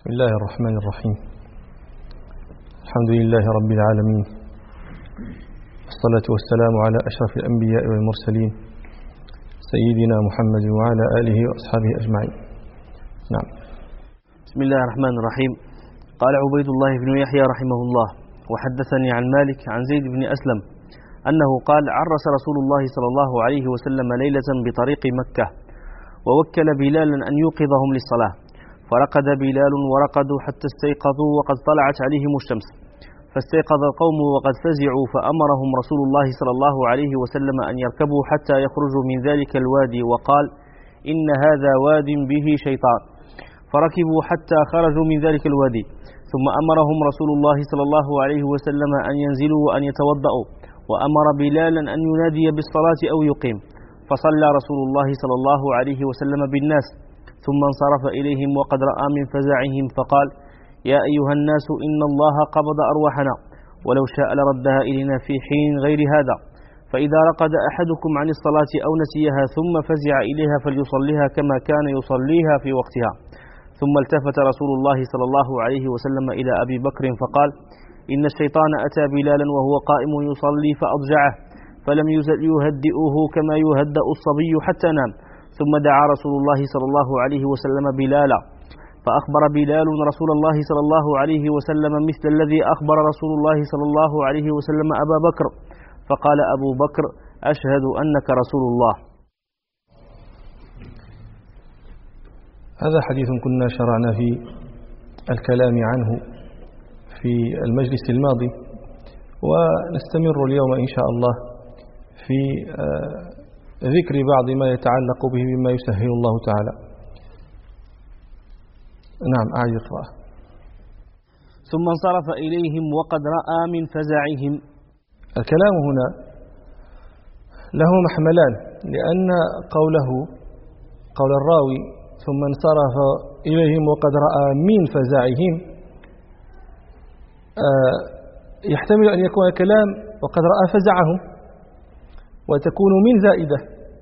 بسم الله الرحمن الرحيم. الحمد لله رب العالمين، والصلاة والسلام على أشرف الأنبياء والمرسلين سيدنا محمد وعلى آله وأصحابه أجمعين. نعم. بسم الله الرحمن الرحيم. قال عبيد الله بن يحيى رحمه الله: وحدثني عن مالك عن زيد بن أسلم أنه قال: عرس رسول الله صلى الله عليه وسلم ليلة بطريق مكة، ووكل بلالا أن يوقظهم للصلاة، فرقد بلال ورقدوا حتى استيقظوا وقد طلعت عليهم الشمس، فاستيقظ القوم وقد فزعوا، فأمرهم رسول الله صلى الله عليه وسلم أن يركبوا حتى يخرجوا من ذلك الوادي، وقال: إن هذا واد به شيطان، فركبوا حتى خرجوا من ذلك الوادي، ثم أمرهم رسول الله صلى الله عليه وسلم أن ينزلوا وأن يتوضأوا، وأمر بلالا أن ينادي بالصلاة أو يقيم، فصلى رسول الله صلى الله عليه وسلم بالناس، ثم انصرف إليهم وقد رأى من فزعهم فقال: يا أيها الناس، إن الله قبض أرواحنا، ولو شاء لردها إلينا في حين غير هذا، فإذا رقد أحدكم عن الصلاة أو نسيها ثم فزع إليها فليصليها كما كان يصليها في وقتها. ثم التفت رسول الله صلى الله عليه وسلم إلى أبي بكر فقال: إن الشيطان أتى بلالا وهو قائم يصلي فأضجعه، فلم يزل يهدئه كما يهدأ الصبي حتى نام. ثم دعا رسول الله صلى الله عليه وسلم بلالا، فأخبر بلال رسول الله صلى الله عليه وسلم مثل الذي أخبر رسول الله صلى الله عليه وسلم أبا بكر، فقال أبو بكر: أشهد أنك رسول الله. هذا حديث كنا شرعنا في الكلام عنه في المجلس الماضي، ونستمر اليوم إن شاء الله في ذكر بعض ما يتعلق به مما يسهل الله تعالى. نعم، أعيد القراءة. ثم انصرف إليهم وقد رأى من فزعهم. الكلام هنا له محملان، لأن قول الراوي ثم انصرف إليهم وقد رأى من فزعهم يحتمل أن يكون الكلام وقد رأى فزعهم وتكون من زائدة،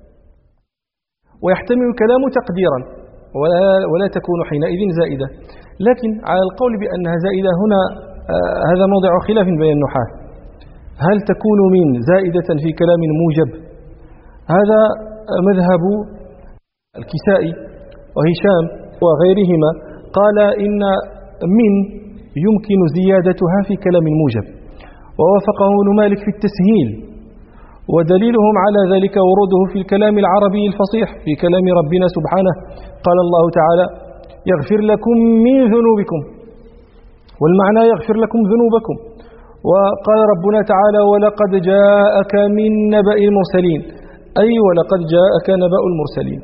ويحتمل الكلام تقديرا ولا تكون حينئذ زائدة، لكن على القول بأنها زائدة هنا هذا موضع خلاف بين النحاة. هل تكون من زائدة في كلام موجب؟ هذا مذهب الكسائي وهشام وغيرهما، قال إن من يمكن زيادتها في كلام موجب، ووافقه ابن مالك في التسهيل، ودليلهم على ذلك وروده في الكلام العربي الفصيح في كلام ربنا سبحانه. قال الله تعالى: يغفر لكم من ذنوبكم، والمعنى يغفر لكم ذنوبكم. وقال ربنا تعالى: ولقد جاءك من نبأ المرسلين، أي ولقد جاءك نبأ المرسلين.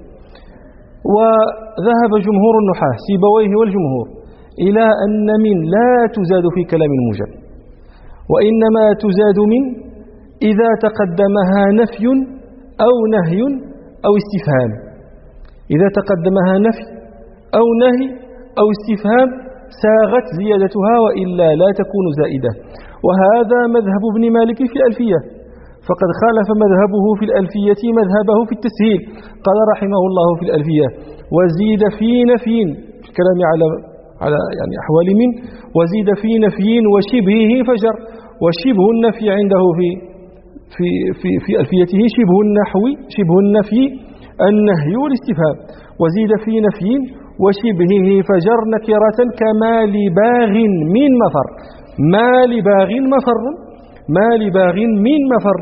وذهب جمهور النحاة سيبويه والجمهور إلى أن من لا تزاد في كلام موجب، وإنما تزاد من إذا تقدمها نفي أو نهي أو استفهام. إذا تقدمها نفي أو نهي أو استفهام ساغت زيادتها، وإلا لا تكون زائدة. وهذا مذهب ابن مالك في الألفية، فقد خالف مذهبه في الألفية مذهبه في التسهيل. قال رحمه الله في الألفية: وزيد في نفي، في الكلام على يعني أحوال من، وزيد في نفي وشبهه فجر. وشبه النفي عنده في ألفيته شبه النفي النهي والاستفهام. وزيد في نفي وشبهه فجر نكرة كما لباغ من مفر. ما لباغ مفر، ما لباغ من مفر.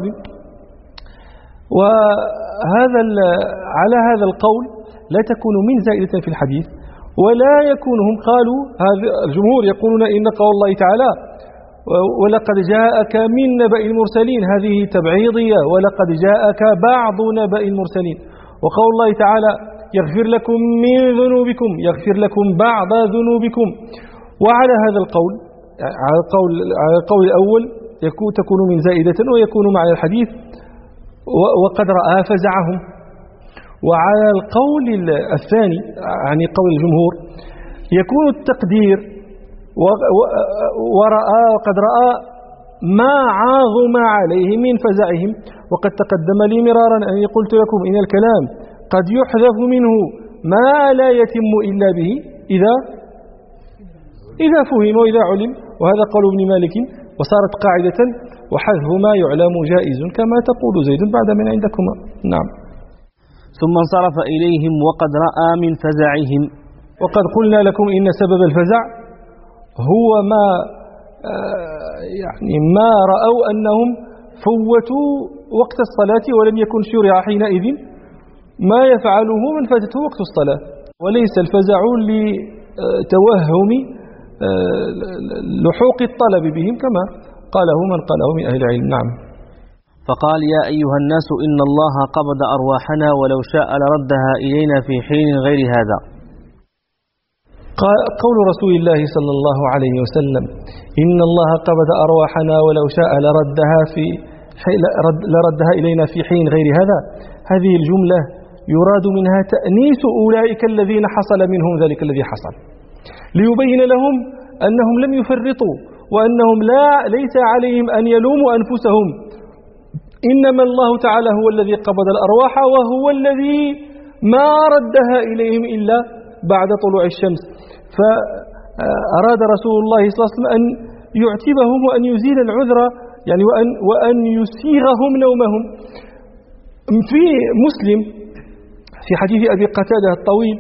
وهذا على هذا القول لا تكون من زائدة في الحديث، ولا يكون. هم قالوا، هذا الجمهور يقولون إن قول الله تعالى: ولقد جاءك من نبأ المرسلين، هذه تبعيضية، ولقد جاءك بعض نبأ المرسلين. وقول الله تعالى: يغفر لكم من ذنوبكم، يغفر لكم بعض ذنوبكم. وعلى هذا القول، على القول الأول تكون من زائدة، ويكون معنى الحديث وقد رأى فزعهم. وعلى القول الثاني، يعني قول الجمهور، يكون التقدير ورأى وقد رأى ما عاظم عليه من فزعهم. وقد تقدم لي مرارا أني قلت لكم إن الكلام قد يحذف منه ما لا يتم إلا به إذا فهم وإذا علم، وهذا قول ابن مالك، وصارت قاعدة: وحذف ما يعلم جائز كما تقول زيد بعد من عندكما. نعم. ثم انصرف إليهم وقد رأى من فزعهم. وقد قلنا لكم إن سبب الفزع هو ما رأوا أنهم فوتوا وقت الصلاة ولم يكن شرع حينئذ ما يفعله من فاتته وقت الصلاة، وليس الفزع لتوهم لحوق الطلب بهم كما قاله من قاله من أهل العلم. نعم. فقال: يا أيها الناس إن الله قبض أرواحنا ولو شاء لردها إلينا في حين غير هذا. قول رسول الله صلى الله عليه وسلم: إن الله قبض أرواحنا ولو شاء لردها إلينا في حين غير هذا، هذه الجملة يراد منها تأنيس أولئك الذين حصل منهم ذلك الذي حصل، ليبين لهم أنهم لم يفرطوا، وأنهم ليس عليهم أن يلوموا أنفسهم، إنما الله تعالى هو الذي قبض الأرواح، وهو الذي ما ردها إليهم إلا بعد طلوع الشمس. فأراد رسول الله صلى الله عليه وسلم أن يعتبهم وأن يزيل العذر، يعني وأن يسيغهم نومهم. في مسلم في حديث أبي قتادة الطويل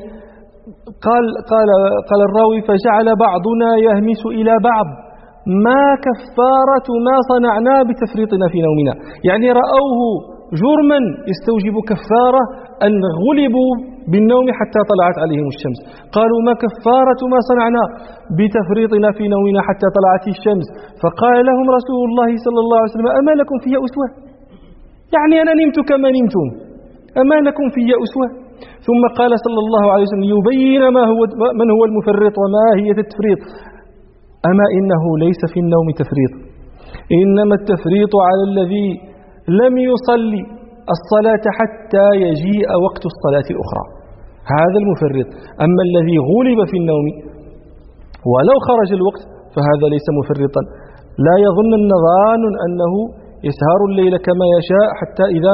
قال الراوي: فجعل بعضنا يهمس إلى بعض ما كفارة ما صنعنا بتفريطنا في نومنا، يعني رأوه جرما يستوجب كفارة أن غلبوا بالنوم حتى طلعت عليهم الشمس. قالوا: ما كفارة ما صنعنا بتفريطنا في نومنا حتى طلعت الشمس؟ فقال لهم رسول الله صلى الله عليه وسلم: أما لكم في أسوة؟ يعني أنا نمت كما نمتم، أما لكم في أسوة؟ ثم قال صلى الله عليه وسلم يبين من هو المفرط وما هي التفريط: أما إنه ليس في النوم تفريط، إنما التفريط على الذي لم يصلي الصلاة حتى يجيء وقت الصلاة الأخرى، هذا المفرط. أما الذي غلب في النوم ولو خرج الوقت فهذا ليس مفرطا. لا يظن النظان أنه يسهر الليل كما يشاء حتى إذا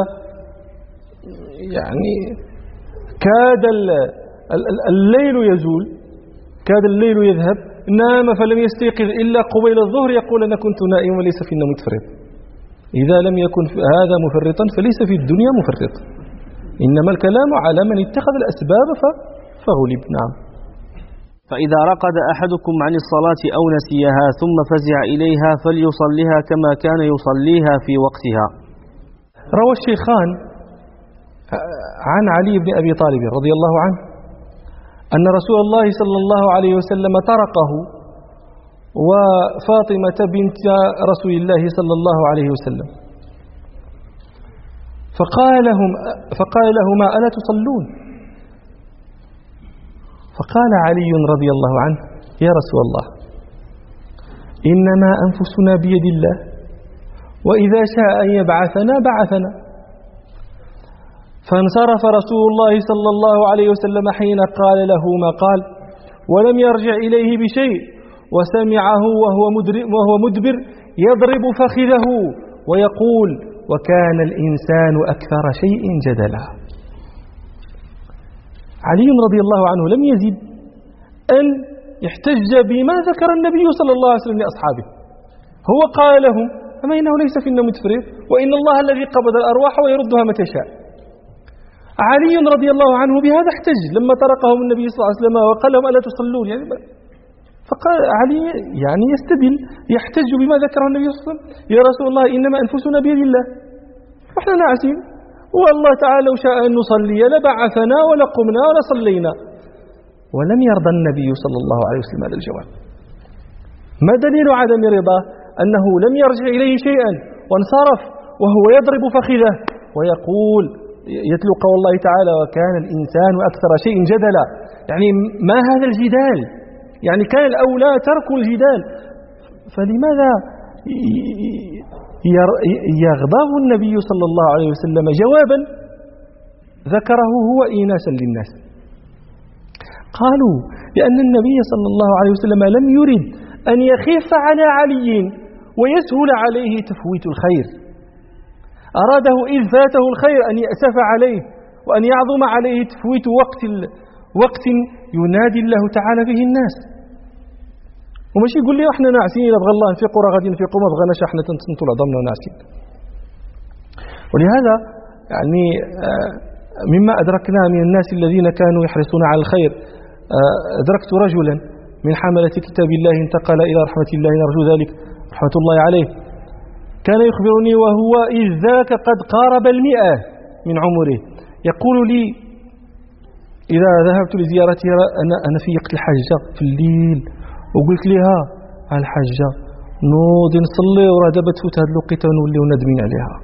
كاد الليل يزول، كاد الليل يذهب، نام فلم يستيقظ إلا قبيل الظهر يقول: أنا كنت نائم وليس في النوم تفريط. إذا لم يكن هذا مفرطا فليس في الدنيا مفرط، إنما الكلام على من اتخذ الأسباب فغلب. نعم. فإذا رقد أحدكم عن الصلاة أو نسيها ثم فزع إليها فليصليها كما كان يصليها في وقتها. روى الشيخان عن علي بن أبي طالب رضي الله عنه أن رسول الله صلى الله عليه وسلم طرقه وفاطمة بنت رسول الله صلى الله عليه وسلم، فقال لهما: ألا تصلون؟ فقال علي رضي الله عنه: يا رسول الله، إنما أنفسنا بيد الله، وإذا شاء أن يبعثنا بعثنا. فانصرف رسول الله صلى الله عليه وسلم حين قال له ما قال، ولم يرجع إليه بشيء، وسمعه وهو مدبر يضرب فخذه ويقول: وكان الإنسان أكثر شيء جدلا. علي رضي الله عنه لم يزد أن يحتج بما ذكر النبي صلى الله عليه وسلم لأصحابه، هو قال لهم: أما إنه ليس في النوم تفريط، وإن الله الذي قبض الأرواح ويردها متى شاء. علي رضي الله عنه بهذا احتج لما طرقهم النبي صلى الله عليه وسلم وقال لهم: ألا تصلون؟ فقال علي يستدل، يحتج بما ذكره النبي صلى الله عليه وسلم: يا رسول الله، إنما أنفسنا بيد الله، وإحنا نعسين، والله تعالى لو شاء أن نصلي لبعثنا ولقمنا ولصلينا. ولم يرضى النبي صلى الله عليه وسلم هذا الجواب. ما دليل عدم رضاه؟ أنه لم يرجع إليه شيئا وانصرف وهو يضرب فخذه ويقول، يتلو قول الله تعالى: وكان الإنسان أكثر شيء جدلا. يعني ما هذا الجدال؟ يعني كان الأولى ترك الجدال، فلماذا يغضب النبي صلى الله عليه وسلم جوابا ذكره هو إيناسا للناس؟ قالوا: لأن النبي صلى الله عليه وسلم لم يرد أن يخف على علي ويسهل عليه تفويت الخير، أراده إذ فاته الخير أن يأسف عليه وأن يعظم عليه تفويت وقت ينادي الله تعالى به الناس. وماشي يقول لي احنا ناعسين الا بغى الله نفيقوا راه غادي نفيقوا، ما بغيناش احنا تنصنتوا العظامنا وناعسين. ولهذا يعني مما أدركنا من الناس الذين كانوا يحرصون على الخير، أدركت رجلا من حملة كتاب الله انتقل إلى رحمة الله نرجو ذلك رحمة الله عليه، كان يخبرني وهو إذ ذاك قد قارب 100 من عمره، يقول لي إذا ذهبت لزيارتها أنا في وقت الحجة في الليل وقلت لها الحجة نوضي نصلي وراه دابا تفوت هذه الوقيته ونوليو نادمين عليها.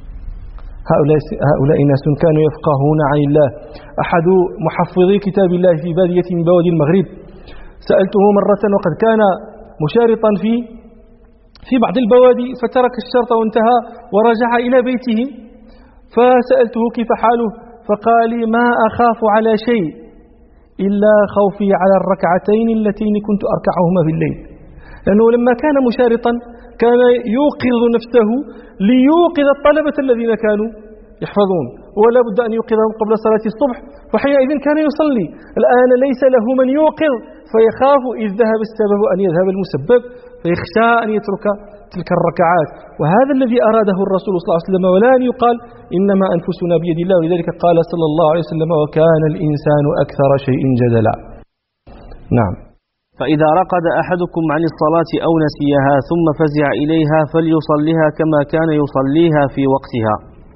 هؤلاء ناس كانوا يفقهون عن الله. أحد محفظي كتاب الله في بادية من بوادي المغرب سألته مرة وقد كان مشارطا في بعض البوادي فترك الشرط وانتهى ورجع إلى بيته، فسألته كيف حاله فقال لي ما أخاف على شيء إلا خوفي على الركعتين اللتين كنت أركعهما في الليل، لأنه لما كان مشارطا كان يوقظ نفسه ليوقظ الطلبة الذين كانوا يحفظون، ولا بد أن يوقظهم قبل صلاة الصبح، فحينئذ كان يصلي. الآن ليس له من يوقظ فيخاف إذ ذهب السبب أن يذهب المسبب، فيخشى أن يترك تلك الركعات. وهذا الذي أراده الرسول صلى الله عليه وسلم، ولا أن يقال إنما أنفسنا بيد الله، ولذلك قال صلى الله عليه وسلم وكان الإنسان أكثر شيء جدلا. نعم. فإذا رقد أحدكم عن الصلاة أو نسيها ثم فزع إليها فليصليها كما كان يصليها في وقتها.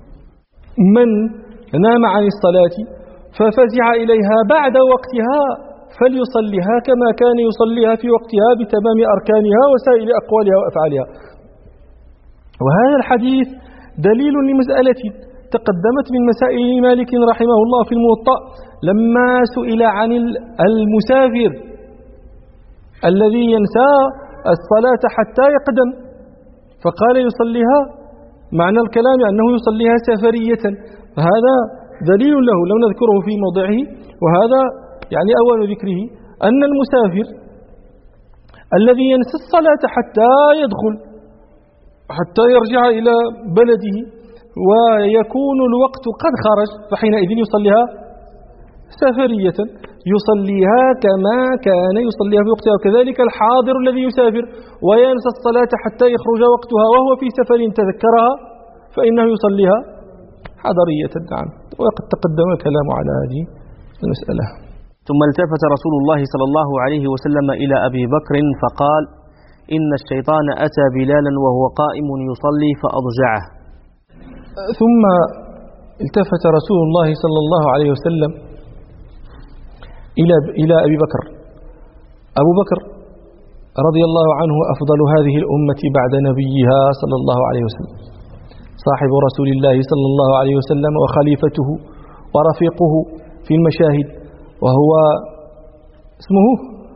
من نام عن الصلاة ففزع إليها بعد وقتها فليصليها كما كان يصليها في وقتها بتمام أركانها وسائر أقوالها وأفعالها. وهذا الحديث دليل لمسألة تقدمت من مسائل مالك رحمه الله في الموطأ لما سئل عن المسافر الذي ينسى الصلاة حتى يقدم، فقال يصليها، معنى الكلام أنه يصليها سفرية، فهذا دليل له لو نذكره في موضعه. وهذا يعني أول ذكره أن المسافر الذي ينسى الصلاة حتى يدخل حتى يرجع إلى بلده ويكون الوقت قد خرج فحينئذ يصليها سفرية، يصليها كما كان يصليها في وقتها. وكذلك الحاضر الذي يسافر وينسى الصلاة حتى يخرج وقتها وهو في سفر تذكرها فإنه يصليها حضرية. نعم. وقد تقدم الكلام على هذه المسألة. ثم التفت رسول الله صلى الله عليه وسلم إلى أبي بكر فقال إن الشيطان أتى بلالا وهو قائم يصلي فأضجعه. ثم التفت رسول الله صلى الله عليه وسلم إلى أبي بكر. أبو بكر رضي الله عنه أفضل هذه الأمة بعد نبيها صلى الله عليه وسلم، صاحب رسول الله صلى الله عليه وسلم وخليفته ورفيقه في المشاهد، وهو اسمه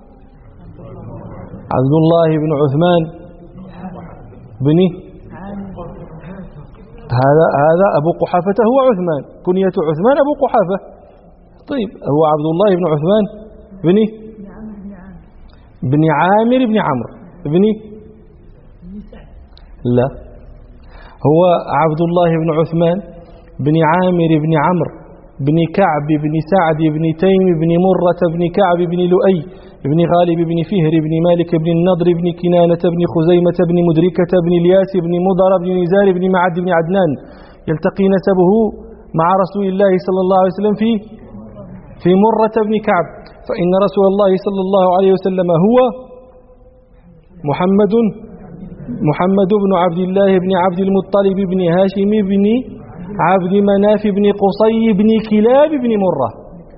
عبد الله بن عثمان بن هذا أبو قحافة، هو عثمان، كنية عثمان أبو قحافة. طيب هو عبد الله بن عثمان بن عامر بن عمرو بن لا، هو عبد الله بن عثمان بن عامر بن عمرو بن كعب بن سعد بن تيم بن مرة بن كعب بن لؤي بن غالب بن فهر بن مالك بن النضر بن كنانة بن خزيمة بن مدركة بن الياس بن مضر بن نزار بن معد بن عدنان، يلتقي نسبه مع رسول الله صلى الله عليه وسلم في مرة بن كعب، فإن رسول الله صلى الله عليه وسلم هو محمد بن عبد الله بن عبد المطلب بن هاشم بن عبد مناف بن قصي بن كلاب بن مرة.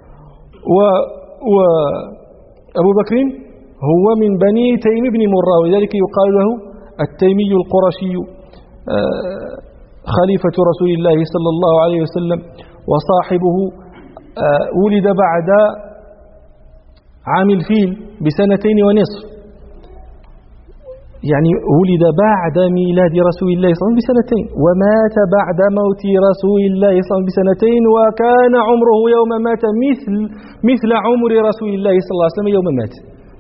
وأبو بكر هو من بني تيم بن مرة، ولذلك يقال له التيمي القرشي، خليفة رسول الله صلى الله عليه وسلم وصاحبه. ولد بعد عام الفيل ب2 ونصف، يعني ولد بعد ميلاد رسول الله صلى الله عليه وسلم ب2 ومات بعد موت رسول الله صلى الله عليه وسلم ب2، وكان عمره يوم مات مثل عمر رسول الله صلى الله عليه وسلم يوم مات.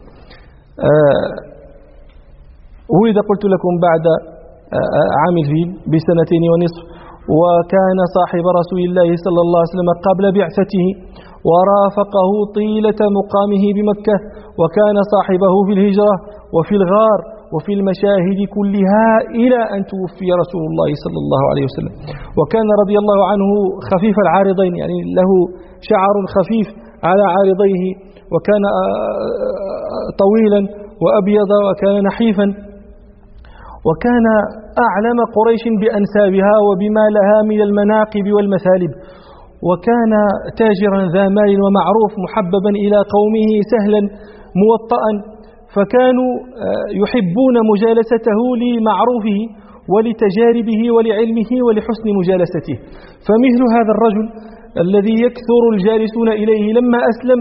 ولد قلت لكم بعد عام الفيل ب2 ونصف، وكان صاحب رسول الله صلى الله عليه وسلم قبل بعثته ورافقه طيلة مقامه بمكة، وكان صاحبه في الهجرة وفي الغار وفي المشاهد كلها إلى أن توفي رسول الله صلى الله عليه وسلم. وكان رضي الله عنه خفيف العارضين، يعني له شعر خفيف على عارضيه، وكان طويلا وأبيض وكان نحيفا، وكان أعلم قريش بأنسابها وبما لها من المناقب والمثالب، وكان تاجرا ذا مال ومعروف محببا إلى قومه سهلا موطأ، فكانوا يحبون مجالسته لمعروفه ولتجاربه ولعلمه ولحسن مجالسته. فمثل هذا الرجل الذي يكثر الجالسون إليه لما أسلم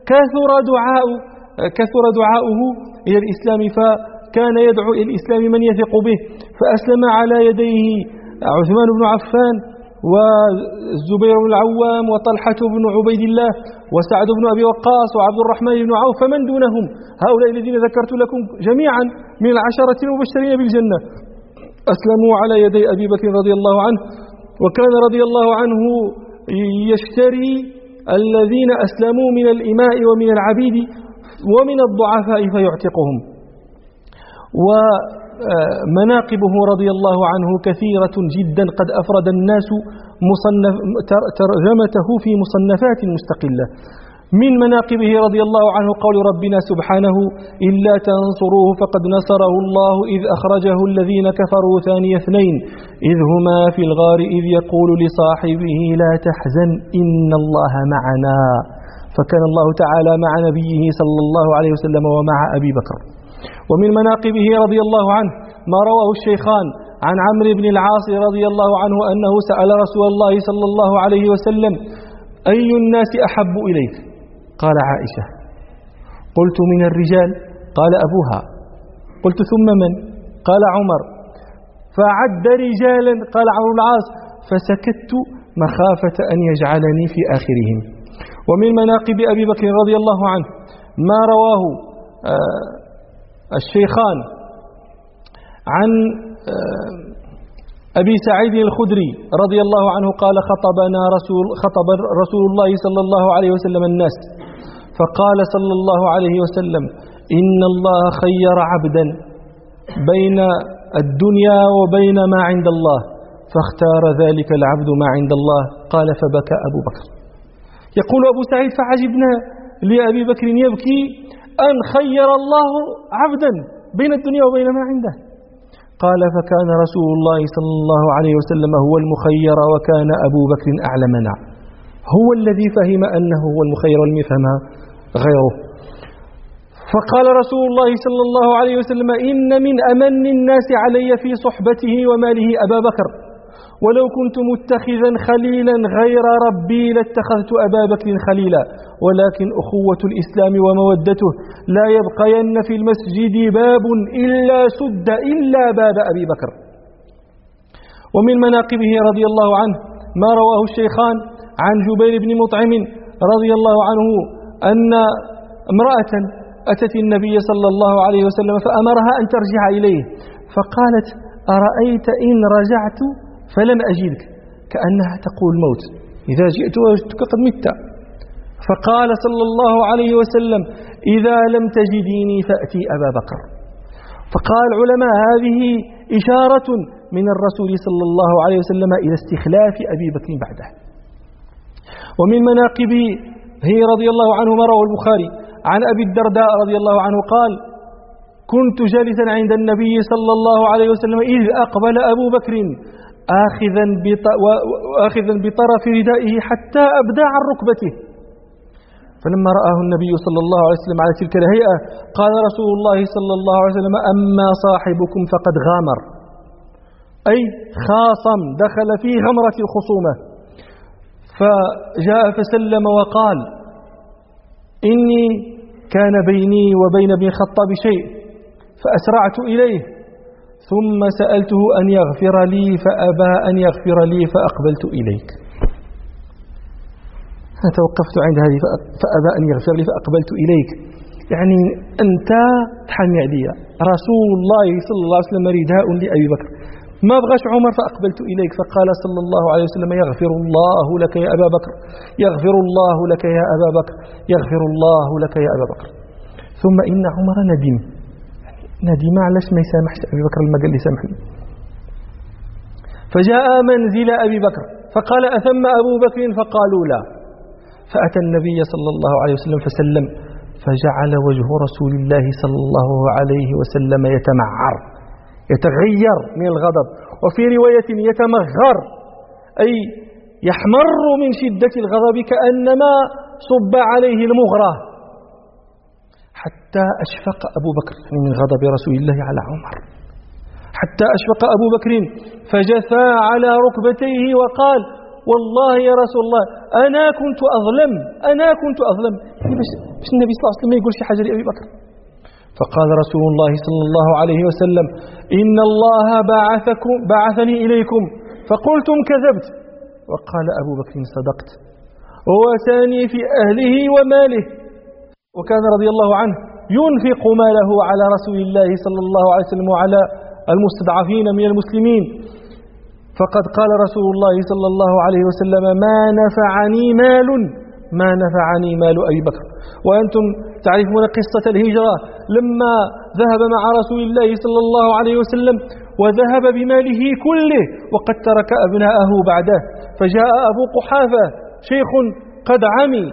كثر دعاؤه إلى الإسلام، فكان يدعو إلى الإسلام من يثق به، فأسلم على يديه عثمان بن عفان والزبير بن العوام وطلحة بن عبيد الله وسعد بن أبي وقاص وعبد الرحمن بن عوف، فمن دونهم هؤلاء الذين ذكرت لكم جميعا من العشرة المبشرين بالجنة أسلموا على يدي أبي بكر رضي الله عنه. وكان رضي الله عنه يشتري الذين أسلموا من الإماء ومن العبيد ومن الضعفاء فيعتقهم. ومناقبه رضي الله عنه كثيرة جدا، قد أفرد الناس ترجمته في مصنفات مستقلة. من مناقبه رضي الله عنه قول ربنا سبحانه: إلا تنصروه فقد نصره الله إذ أخرجه الذين كفروا ثاني اثنين إذ هما في الغار إذ يقول لصاحبه لا تحزن إن الله معنا. فكان الله تعالى مع نبيه صلى الله عليه وسلم ومع أبي بكر. ومن مناقبه رضي الله عنه ما رواه الشيخان عن عمرو بن العاص رضي الله عنه أنه سأل رسول الله صلى الله عليه وسلم: أي الناس أحب إليك؟ قال: عائشة. قلت: من الرجال؟ قال: أبوها. قلت: ثم من؟ قال: عمر. فعد رجالا، قال عمرو بن العاص، فسكت مخافة أن يجعلني في آخرهم. ومن مناقب أبي بكر رضي الله عنه ما رواه الشيخان عن أبي سعيد الخدري رضي الله عنه قال: خطب رسول الله صلى الله عليه وسلم الناس، فقال صلى الله عليه وسلم: إن الله خير عبدا بين الدنيا وبين ما عند الله، فاختار ذلك العبد ما عند الله. قال: فبكى أبو بكر. يقول أبو سعيد: فعجبنا لأبي بكر يبكي أن خير الله عبدا بين الدنيا وبين ما عنده. قال: فكان رسول الله صلى الله عليه وسلم هو المخير، وكان أبو بكر أعلمنا، هو الذي فهم أنه هو المخير ولم يفهمها غيره. فقال رسول الله صلى الله عليه وسلم: إن من أمن الناس علي في صحبته وماله أبا بكر، ولو كنت متخذا خليلا غير ربي لاتخذت أبا بكر خليلا، ولكن أخوة الإسلام ومودته لا يبقين في المسجد باب إلا سد إلا باب أبي بكر. ومن مناقبه رضي الله عنه ما رواه الشيخان عن جبير بن مطعم رضي الله عنه أن امرأة أتت النبي صلى الله عليه وسلم فأمرها أن ترجع إليه، فقالت: أرأيت إن رجعت فلم أجدك، كأنها تقول موت، إذا جئت وجدتك قد مت. فقال صلى الله عليه وسلم: إذا لم تجديني فأتي أبا بكر. فقال العلماء: هذه إشارة من الرسول صلى الله عليه وسلم إلى استخلاف أبي بكر بعده. ومن مناقبه رضي الله عنه ما رواه البخاري عن أبي الدرداء رضي الله عنه قال: كنت جالسا عند النبي صلى الله عليه وسلم إذ أقبل أبو بكر آخذا بطرف ردائه حتى أبدى عن ركبته، فلما رآه النبي صلى الله عليه وسلم على تلك الهيئة قال رسول الله صلى الله عليه وسلم: أما صاحبكم فقد غامر، أي خاصم، دخل في غمرة الخصومة. فجاء فسلم وقال: إني كان بيني وبين ابن الخطاب شيء فأسرعت إليه، ثم سألته أن يغفر لي فأبى أن يغفر لي فأقبلت إليك. توقفت عند هذه فأبى أن يغفر لي فأقبلت إليك، يعني أنت تحمي علي، رسول الله صلى الله عليه وسلم رداء لأبي بكر، ما بغاش عمر فأقبلت إليك. فقال صلى الله عليه وسلم: يغفر الله لك يا أبا بكر، يغفر الله لك يا أبا بكر، يغفر الله لك يا أبا بكر. ثم إن عمر ندم، نادم علاش ما يسامحش أبي بكر لما قال لي سامحني. فجاء منزل أبي بكر فقال أثم أبو بكر؟ فقالوا لا. فأتى النبي صلى الله عليه وسلم فسلم، فجعل وجه رسول الله صلى الله عليه وسلم يتمعر، يتغير من الغضب، وفي رواية يتمغر، أي يحمر من شدة الغضب كأنما صب عليه المغرة، حتى أشفق أبو بكر من غضب رسول الله على عمر، حتى أشفق أبو بكر فجثى على ركبتيه وقال والله يا رسول الله أنا كنت أظلم. باش النبي صلى الله عليه وسلم يقول شي حاجة لأبي بكر. فقال رسول الله صلى الله عليه وسلم إن الله بعثني إليكم فقلتم كذبت. وقال أبو بكر صدقت، وواساني في أهله وماله، وكان رضي الله عنه ينفق ماله على رسول الله صلى الله عليه وسلم وعلى المستضعفين من المسلمين. فقد قال رسول الله صلى الله عليه وسلم ما نفعني مال أبي بكر. وأنتم تعرفون قصة الهجرة لما ذهب مع رسول الله صلى الله عليه وسلم وذهب بماله كله وقد ترك أبناءه بعده، فجاء أبو قحافة شيخ قد عمي،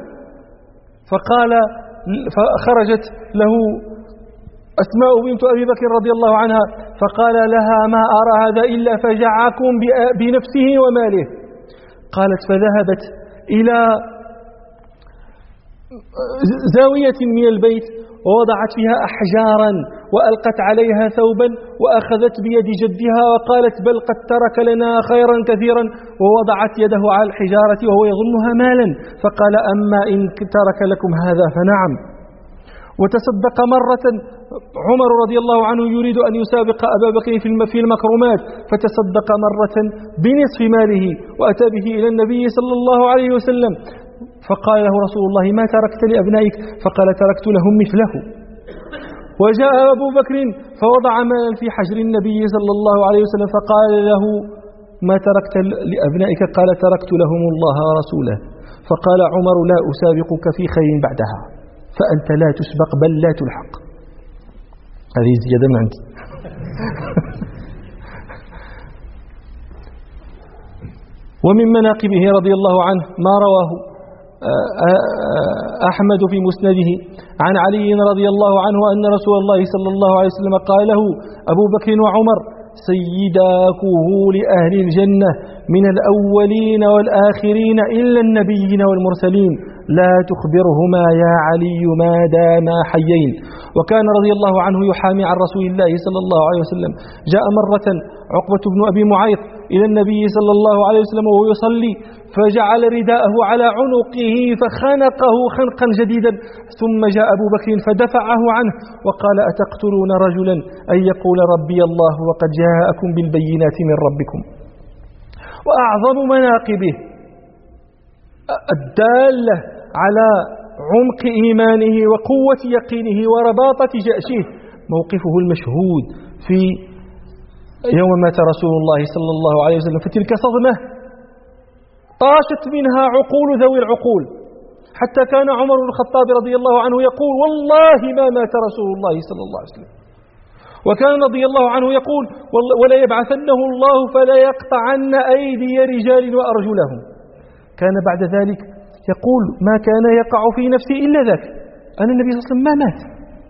فخرجت له أسماء بنت أبي بكر رضي الله عنها فقال لها ما أرى هذا إلا فجعكم بنفسه وماله. قالت فذهبت إلى زاوية من البيت ووضعت فيها أحجارا وألقت عليها ثوبا وأخذت بيد جدها وقالت بل قد ترك لنا خيرا كثيرا، ووضعت يده على الحجارة وهو يظنها مالا، فقال أما إن ترك لكم هذا فنعم. وتصدق مرة عمر رضي الله عنه يريد أن يسابق أبا بكر في المكرمات، فتصدق مرة بنصف ماله وأتى به إلى النبي صلى الله عليه وسلم، فقال له رسول الله ما تركت لأبنائك؟ فقال تركت لهم مثله. وجاء أبو بكر فوضع مالا في حجر النبي صلى الله عليه وسلم فقال له ما تركت لأبنائك؟ قال تركت لهم الله ورسوله. فقال عمر لا أسابقك في خير بعدها، فأنت لا تسبق بل لا تلحق. هذه زيادة من عندي. ومن مناقبه رضي الله عنه ما رواه أحمد في مسنده عن علي رضي الله عنه أن رسول الله صلى الله عليه وسلم قال له أبو بكر وعمر سيدا كهول أهل الجنة من الأولين والآخرين إلا النبيين والمرسلين لا تخبرهما يا علي ما داما حيين. وكان رضي الله عنه يحامي عن رسول الله صلى الله عليه وسلم. جاء مرة عقبة بن أبي معيط إلى النبي صلى الله عليه وسلم وهو يصلي فجعل رداءه على عنقه فخنقه خنقا جديدا، ثم جاء أبو بكر فدفعه عنه وقال أتقتلون رجلا أن يقول ربي الله وقد جاءكم بالبينات من ربكم. وأعظم مناقبه الدالة على عمق إيمانه وقوة يقينه ورباطة جأشه موقفه المشهود في يوم مات رسول الله صلى الله عليه وسلم، فتلك صدمة طاشت منها عقول ذوي العقول، حتى كان عمر بن الخطاب رضي الله عنه يقول والله ما مات رسول الله صلى الله عليه وسلم. وكان رضي الله عنه يقول ولا يبعثنه الله فلا يقطعن أيدي رجال وأرجلهم. كان بعد ذلك يقول ما كان يقع في نفسي إلا ذاك، أن النبي صلى الله عليه وسلم ما مات.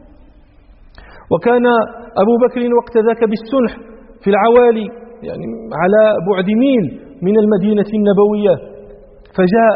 وكان أبو بكر وقت ذاك بالسنح في العوالي، يعني على بعد ميل من المدينة النبوية، فجاء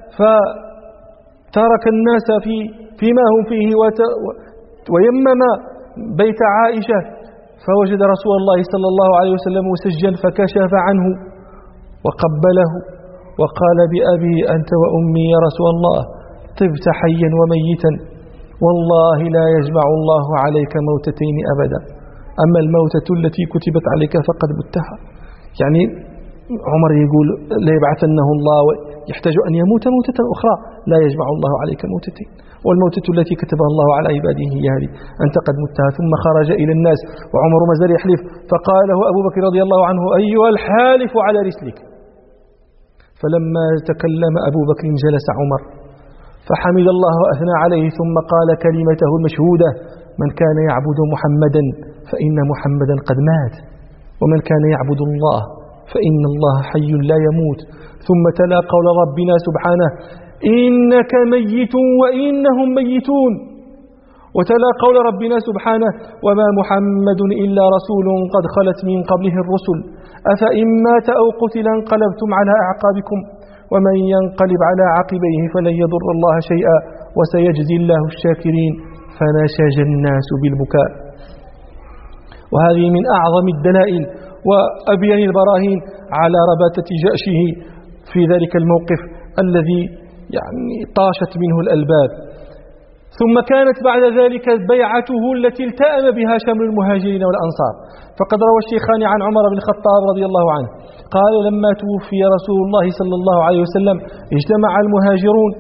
فترك الناس فيما هم فيه ويمم بيت عائشة، فوجد رسول الله صلى الله عليه وسلم مسجا فكشف عنه وقبله وقال بأبي أنت وأمي يا رسول الله طبت حيا وميتا، والله لا يجمع الله عليك موتتين أبدا، أما الموتة التي كتبت عليك فقد متها. يعني عمر يقول لا يبعثنه الله يحتاج أن يموت موتة أخرى، لا يجمع الله عليك موتتين، والموتة التي كتبها الله على عباده هي هذه أنت قد متها. ثم خرج إلى الناس وعمر ما زال يحلف، فقال له أبو بكر رضي الله عنه أيها الحالف على رسلك. فلما تكلم أبو بكر جلس عمر فحمد الله وأثنى عليه، ثم قال كلمته المشهودة من كان يعبد محمدا فإن محمدا قد مات، ومن كان يعبد الله فإن الله حي لا يموت. ثم تلا قول ربنا سبحانه إنك ميت وإنهم ميتون، وتلا قول ربنا سبحانه وما محمد إلا رسول قد خلت من قبله الرسل أفإن مات أو قتل انقلبتم على أعقابكم ومن ينقلب على عقبيه فلن يضر الله شيئا وسيجزي الله الشاكرين فنشج الناس بالبكاء. وهذه من أعظم الدلائل وأبين البراهين على رباتة جأشه في ذلك الموقف الذي طاشت منه الألباب. ثم كانت بعد ذلك بيعته التي التأم بها شمل المهاجرين والأنصار. فقد روى الشيخان عن عمر بن الخطاب رضي الله عنه قال لما توفي رسول الله صلى الله عليه وسلم اجتمع المهاجرون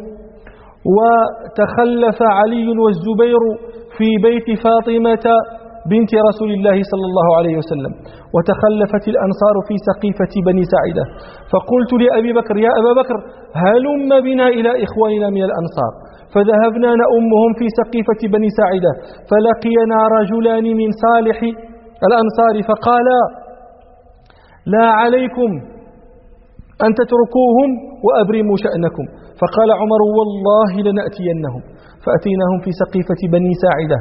وتخلف علي والزبير في بيت فاطمة بنت رسول الله صلى الله عليه وسلم، وتخلفت الأنصار في سقيفة بني ساعدة. فقلت لأبي بكر يا أبا بكر هلم بنا إلى إخواننا من الأنصار، فذهبنا نأمهم في سقيفة بني ساعدة، فلقينا رجلان من صالح الأنصار فقالا لا عليكم أن تتركوهم وأبرموا شأنكم. فقال عمر والله لنأتينهم، فأتيناهم في سقيفة بني ساعدة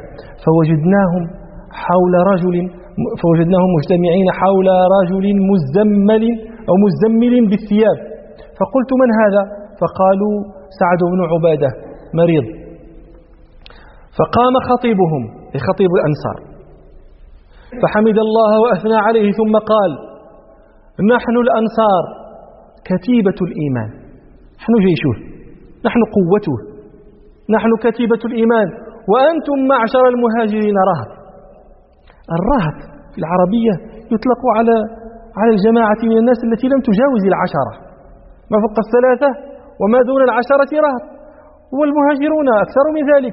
فوجدناهم مجتمعين حول رجل مزمل بالثياب. فقلت من هذا؟ فقالوا سعد بن عبادة مريض. فقام خطيبهم خطيب الأنصار فحمد الله وأثنى عليه ثم قال نحن الأنصار كتيبة الإيمان، نحن جيشه، نحن قوته، نحن كتيبة الإيمان، وأنتم معشر المهاجرين رهط. الرهط في العربية يطلق على الجماعة من الناس التي لم تجاوز 10، ما فوق 3 وما دون 10 رهط، والمهاجرون أكثر من ذلك،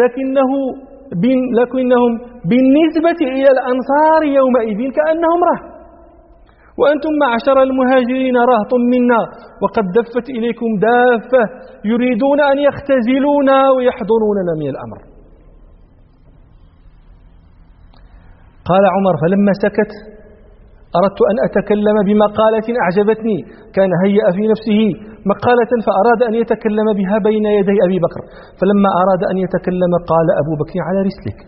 لكنهم بالنسبة إلى الأنصار يومئذ كأنهم رهط، وأنتم معشر المهاجرين رهط منا، وقد دفت إليكم دافة يريدون أن يختزلونا ويحضروننا من الأمر. قال عمر فلما سكت أردت أن أتكلم بمقالة أعجبتني، كان هيأ في نفسه مقالة فأراد أن يتكلم بها بين يدي أبي بكر، فلما أراد أن يتكلم قال أبو بكر على رسلك.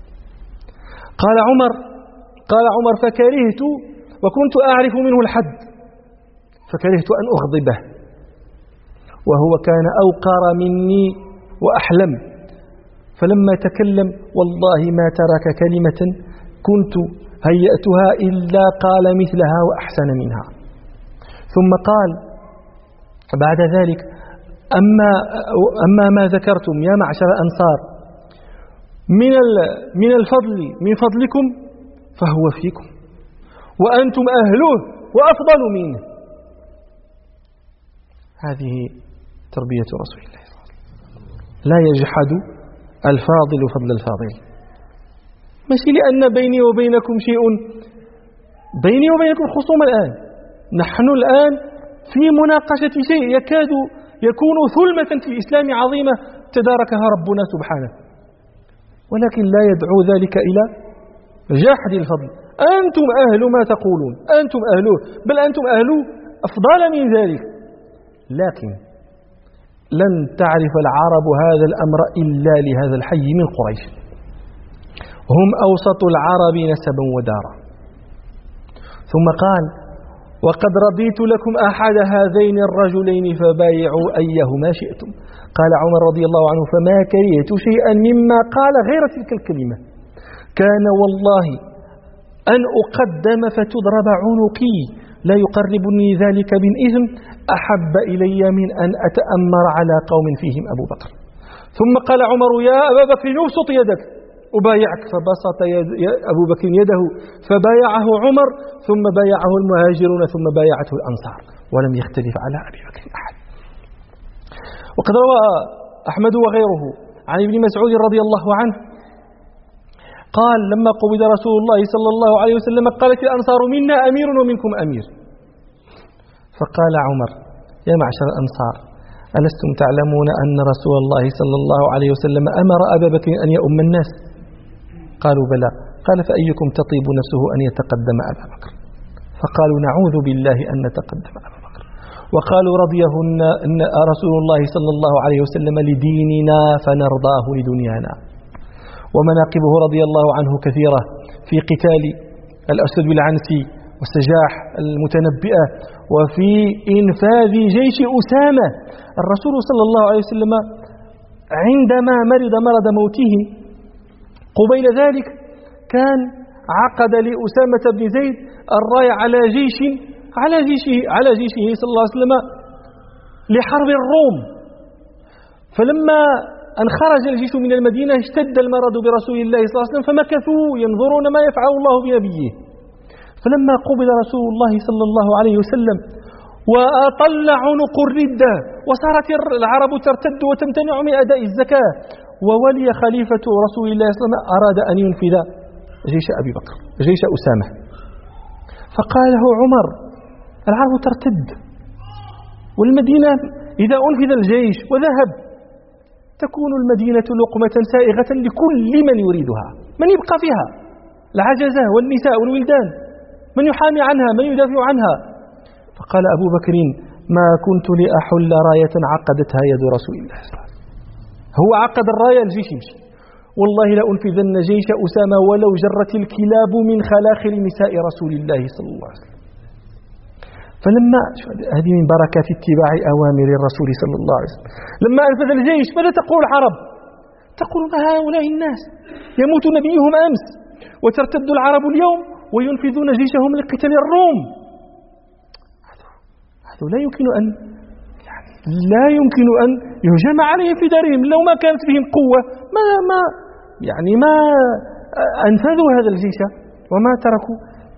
قال عمر فكرهت، وكنت أعرف منه الحد، فكرهت أن أغضبه، وهو كان أوقر مني وأحلم، فلما تكلم والله ما ترك كلمة كنت هيأتها إلا قال مثلها وأحسن منها. ثم قال بعد ذلك أما ما ذكرتم يا معشر الأنصار من فضلكم فهو فيكم، وأنتم أهله وأفضل منه. هذه تربية رسول الله صلى الله عليه وسلم، لا يجحد الفاضل فضل الفاضل. ماشي لأن بيني وبينكم شيء، بيني وبينكم خصومة الآن، نحن الآن في مناقشة شيء يكاد يكون ثلمة في الإسلام عظيمة تداركها ربنا سبحانه، ولكن لا يدعو ذلك إلى جحد الفضل. أنتم أهل ما تقولون، أنتم أهله، بل أنتم أهل أفضل من ذلك، لكن لن تعرف العرب هذا الأمر إلا لهذا الحي من قريش، هم أوسط العرب نسبا ودارا. ثم قال وقد رضيت لكم أحد هذين الرجلين فبايعوا أيهما شئتم. قال عمر رضي الله عنه فما كرهت شيئا مما قال غير تلك الكلمة، كان والله أن أقدم فتضرب عنقي لا يقربني ذلك من إثم أحب إلي من أن أتأمر على قوم فيهم أبو بكر. ثم قال عمر يا أبا بكر ابسط يدك أبايعك، فبسط أبو بكر يده فبايعه عمر، ثم بايعه المهاجرون، ثم بايعته الأنصار، ولم يختلف على أبي بكر أحد. وقد روى أحمد وغيره عن ابن مسعود رضي الله عنه قال لما قبض رسول الله صلى الله عليه وسلم قالت الأنصار منا أمير ومنكم أمير. فقال عمر يا معشر الأنصار ألستم تعلمون أن رسول الله صلى الله عليه وسلم أمر أبا بكر أن يؤم الناس؟ قالوا بلى. قال فأيكم تطيب نفسه أن يتقدم أبا بكر؟ فقالوا نعوذ بالله أن نتقدم أبا بكر. وقالوا رضيهن رسول الله صلى الله عليه وسلم لديننا فنرضاه لدنيانا. ومناقبه رضي الله عنه كثيرة في قتال الأسد العنسي والسجاح المتنبئة وفي إنفاذ جيش أسامة. الرسول صلى الله عليه وسلم عندما مرض مرض موته قبيل ذلك كان عقد لأسامة بن زيد الراية على جيشه صلى الله عليه وسلم لحرب الروم. فلما أن خرج الجيش من المدينة اشتد المرض برسول الله صلى الله عليه وسلم فمكثوا ينظرون ما يفعل الله بنبيه. فلما قبل رسول الله صلى الله عليه وسلم وأطل عنق الردة وصارت العرب ترتد وتمتنع من أداء الزكاة وولي خليفة رسول الله صلى الله عليه وسلم أراد أن ينفذ جيش أبي بكر جيش أسامة. فقال له عمر العرب ترتد والمدينة إذا أنفذ الجيش وذهب تكون المدينة لقمة سائغة لكل من يريدها. من يبقى فيها؟ العجزة والنساء والولدان. من يحامي عنها؟ من يدافع عنها؟ فقال أبو بكر ما كنت لأحل راية عقدتها يد رسول الله صلى الله عليه وسلم. هو عقد الراية الجيش يمشي. والله لأنفذن جيش أسامة ولو جرت الكلاب من خلاخل نساء رسول الله صلى الله عليه وسلم. فلما هذه من بركات اتباع أوامر الرسول صلى الله عليه وسلم. لما أنفذ الجيش ماذا تقول العرب؟ تقول هؤلاء الناس يموت نبيهم أمس وترتد العرب اليوم وينفذون جيشهم لقتال الروم. هذا لا يمكن أن يهجم عليهم في دارهم. لو ما كانت بهم قوة ما أنفذوا هذا الجيش وما تركوا.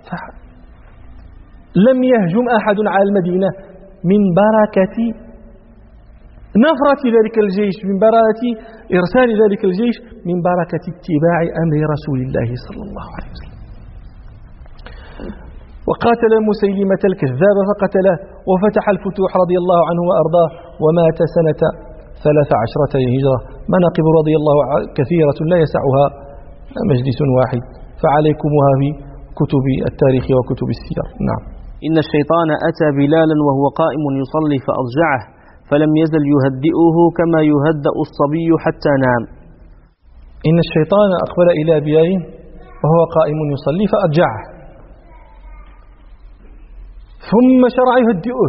لم يهجم أحد على المدينة من بركة نفرة ذلك الجيش، من بركة إرسال ذلك الجيش، من بركة اتباع أمر رسول الله صلى الله عليه وسلم. وقاتل مسيلمة الكذاب فقتله وفتح الفتوح رضي الله عنه وأرضاه ومات سنة 13 هجرة. مناقب رضي الله كثيرة لا يسعها مجلس واحد فعليكمها في كتب التاريخ وكتب السير. نعم. إن الشيطان أتى بلالا وهو قائم يصلي فأضجعه فلم يزل يهدئه كما يهدأ الصبي حتى نام. إن الشيطان أقبل إلى بلال وهو قائم يصلي فأضجعه ثم شرع يهدئه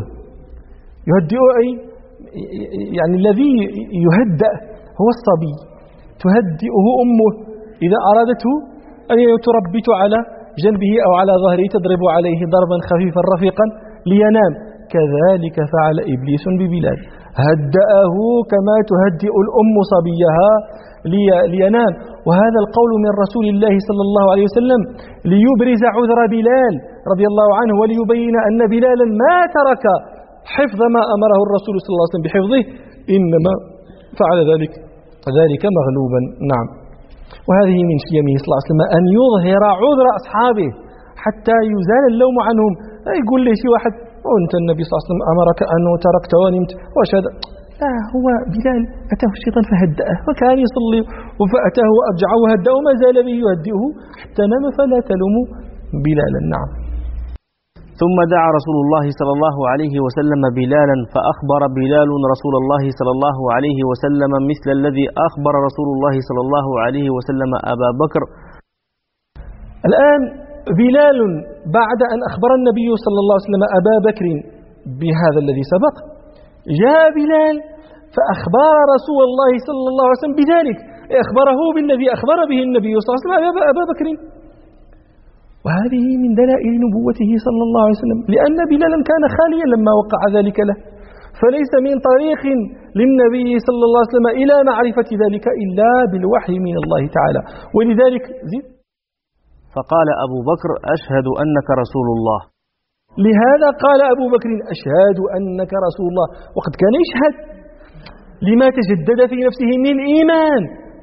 أي يعني الذي يهدأ هو الصبي، تهدئه أمه إذا أرادته أن تربت على جنبه أو على ظهره تضرب عليه ضربا خفيفا رفيقا لينام. كذلك فعل إبليس ببلال، هدأه كما تهدئ الأم صبيها لينام. وهذا القول من رسول الله صلى الله عليه وسلم ليبرز عذر بلال رضي الله عنه وليبين أن بلالا ما ترك حفظ ما أمره الرسول صلى الله عليه وسلم بحفظه، إنما فعل ذلك مغلوبا. نعم. وهذه من شيمه صلى الله عليه وسلم أن يظهر عذر أصحابه حتى يزال اللوم عنهم. يقول لي شي واحد وأنت النبي صلى الله عليه وسلم أمرك أن تركت ونمت وش هذا؟ لا، هو بلال أتاه الشيطان فهدأه وكان يصلي فأتاه وأرجعه وهدأه وما زال به يهدئه حتى نام فلا تلوموا بلالا. نعم. ثم دعا رسول الله صلى الله عليه وسلم بلالا فأخبر بلال رسول الله صلى الله عليه وسلم مثل الذي أخبر رسول الله صلى الله عليه وسلم أبا بكر. الآن بلال بعد أن أخبر النبي صلى الله عليه وسلم أبا بكر بهذا الذي سبق، جاء بلال فأخبر رسول الله صلى الله عليه وسلم بذلك، أخبره بالذي أخبر به النبي صلى الله عليه وسلم أبا بكر. وهذه من دلائل نبوته صلى الله عليه وسلم، لأن بلالا كان خاليا لما وقع ذلك له، فليس من طريق للنبي صلى الله عليه وسلم إلى معرفة ذلك إلا بالوحي من الله تعالى. ولذلك فقال أبو بكر أشهد أنك رسول الله. لهذا قال أبو بكر أشهد أنك رسول الله، وقد كان يشهد لما تجدد في نفسه من الإيمان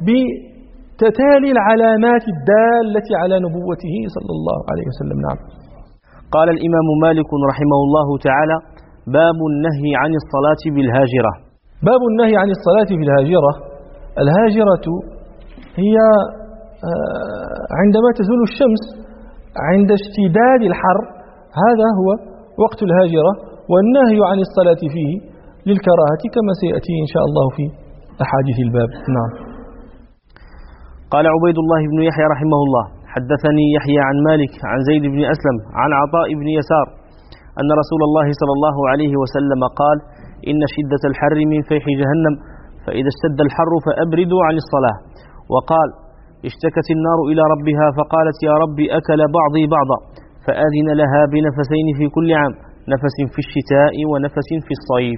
بتتالي العلامات الدالة على نبوته صلى الله عليه وسلم. نعم. قال الإمام مالك رحمه الله تعالى باب النهي عن الصلاة بالهاجرة. باب النهي عن الصلاة بالهاجرة. الهاجرة هي عندما تزول الشمس عند اشتداد الحر، هذا هو وقت الهاجرة، والنهي عن الصلاة فيه للكراهة كما سيأتي إن شاء الله في أحاديث الباب. نعم. قال عبيد الله بن يحيى رحمه الله: حدثني يحيى عن مالك عن زيد بن أسلم عن عطاء بن يسار أن رسول الله صلى الله عليه وسلم قال: إن شدة الحر من فيح جهنم، فإذا اشتد الحر فأبردوا عن الصلاة. وقال: اشتكت النار إلى ربها فقالت: يا رب أكل بعضي بعضا، فأذن لها بنفسين في كل عام، نفس في الشتاء ونفس في الصيف.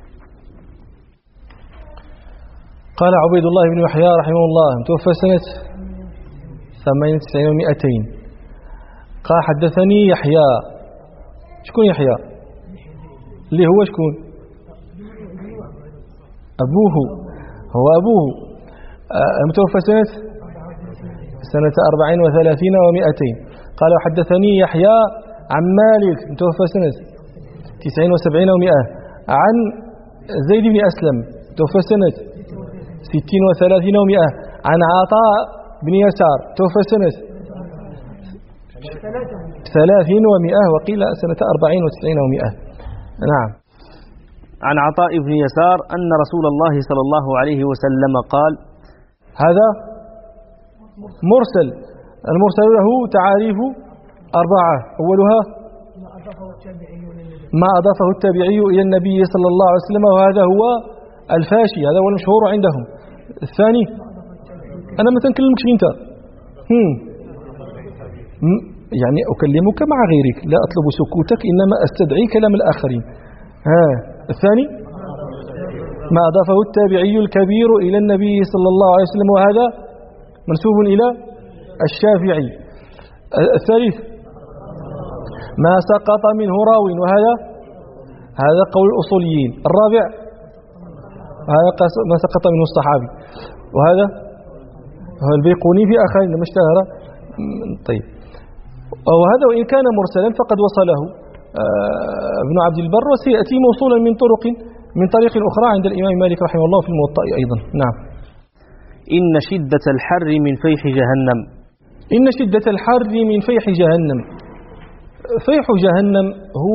قال عبيد الله بن يحيى رحمه الله، توفى سنة 98 و200. قال: حدثني يحيى. شكون يحيى؟ اللي هو شكون؟ أبوه، هو أبوه. متوفى سنة 34 و200. قال: وحدثني يحيى عن مالك، متوفى سنة 79 و100. عن زيد بن أسلم، متوفى سنة 60 و30 و100. عن عطاء بن يسار، توفى سنة 30 و100، وقيل سنة 40 و90 و100. نعم. عن عطاء بن يسار أن رسول الله صلى الله عليه وسلم قال: هذا مرسل. المرسل له تعاريف 4: أولها ما أضافه التابعي إلى النبي صلى الله عليه وسلم، وهذا هو الفاشي، هذا هو المشهور عندهم. الثاني، أنا ما تنكلمكش أنت، يعني أكلمك مع غيرك، لا أطلب سكوتك، إنما أستدعي كلام الآخرين. الثاني ما أضافه التابعي الكبير إلى النبي صلى الله عليه وسلم، وهذا منسوب إلى الشافعي. الثالث ما سقط منه راو، وهذا قول الأصوليين. الرابع هذا ما سقط منه الصحابي، وهذا هو البيقوني في آخرين لما اشتهر. طيب، وهذا وإن كان مرسلا فقد وصله ابن عبد البر، وسيأتي موصولا من طريق أخرى عند الإمام مالك رحمه الله في الموطأ أيضا. نعم. إن شدة الحر من فيح جهنم. إن شدة الحر من فيح جهنم. فيح جهنم هو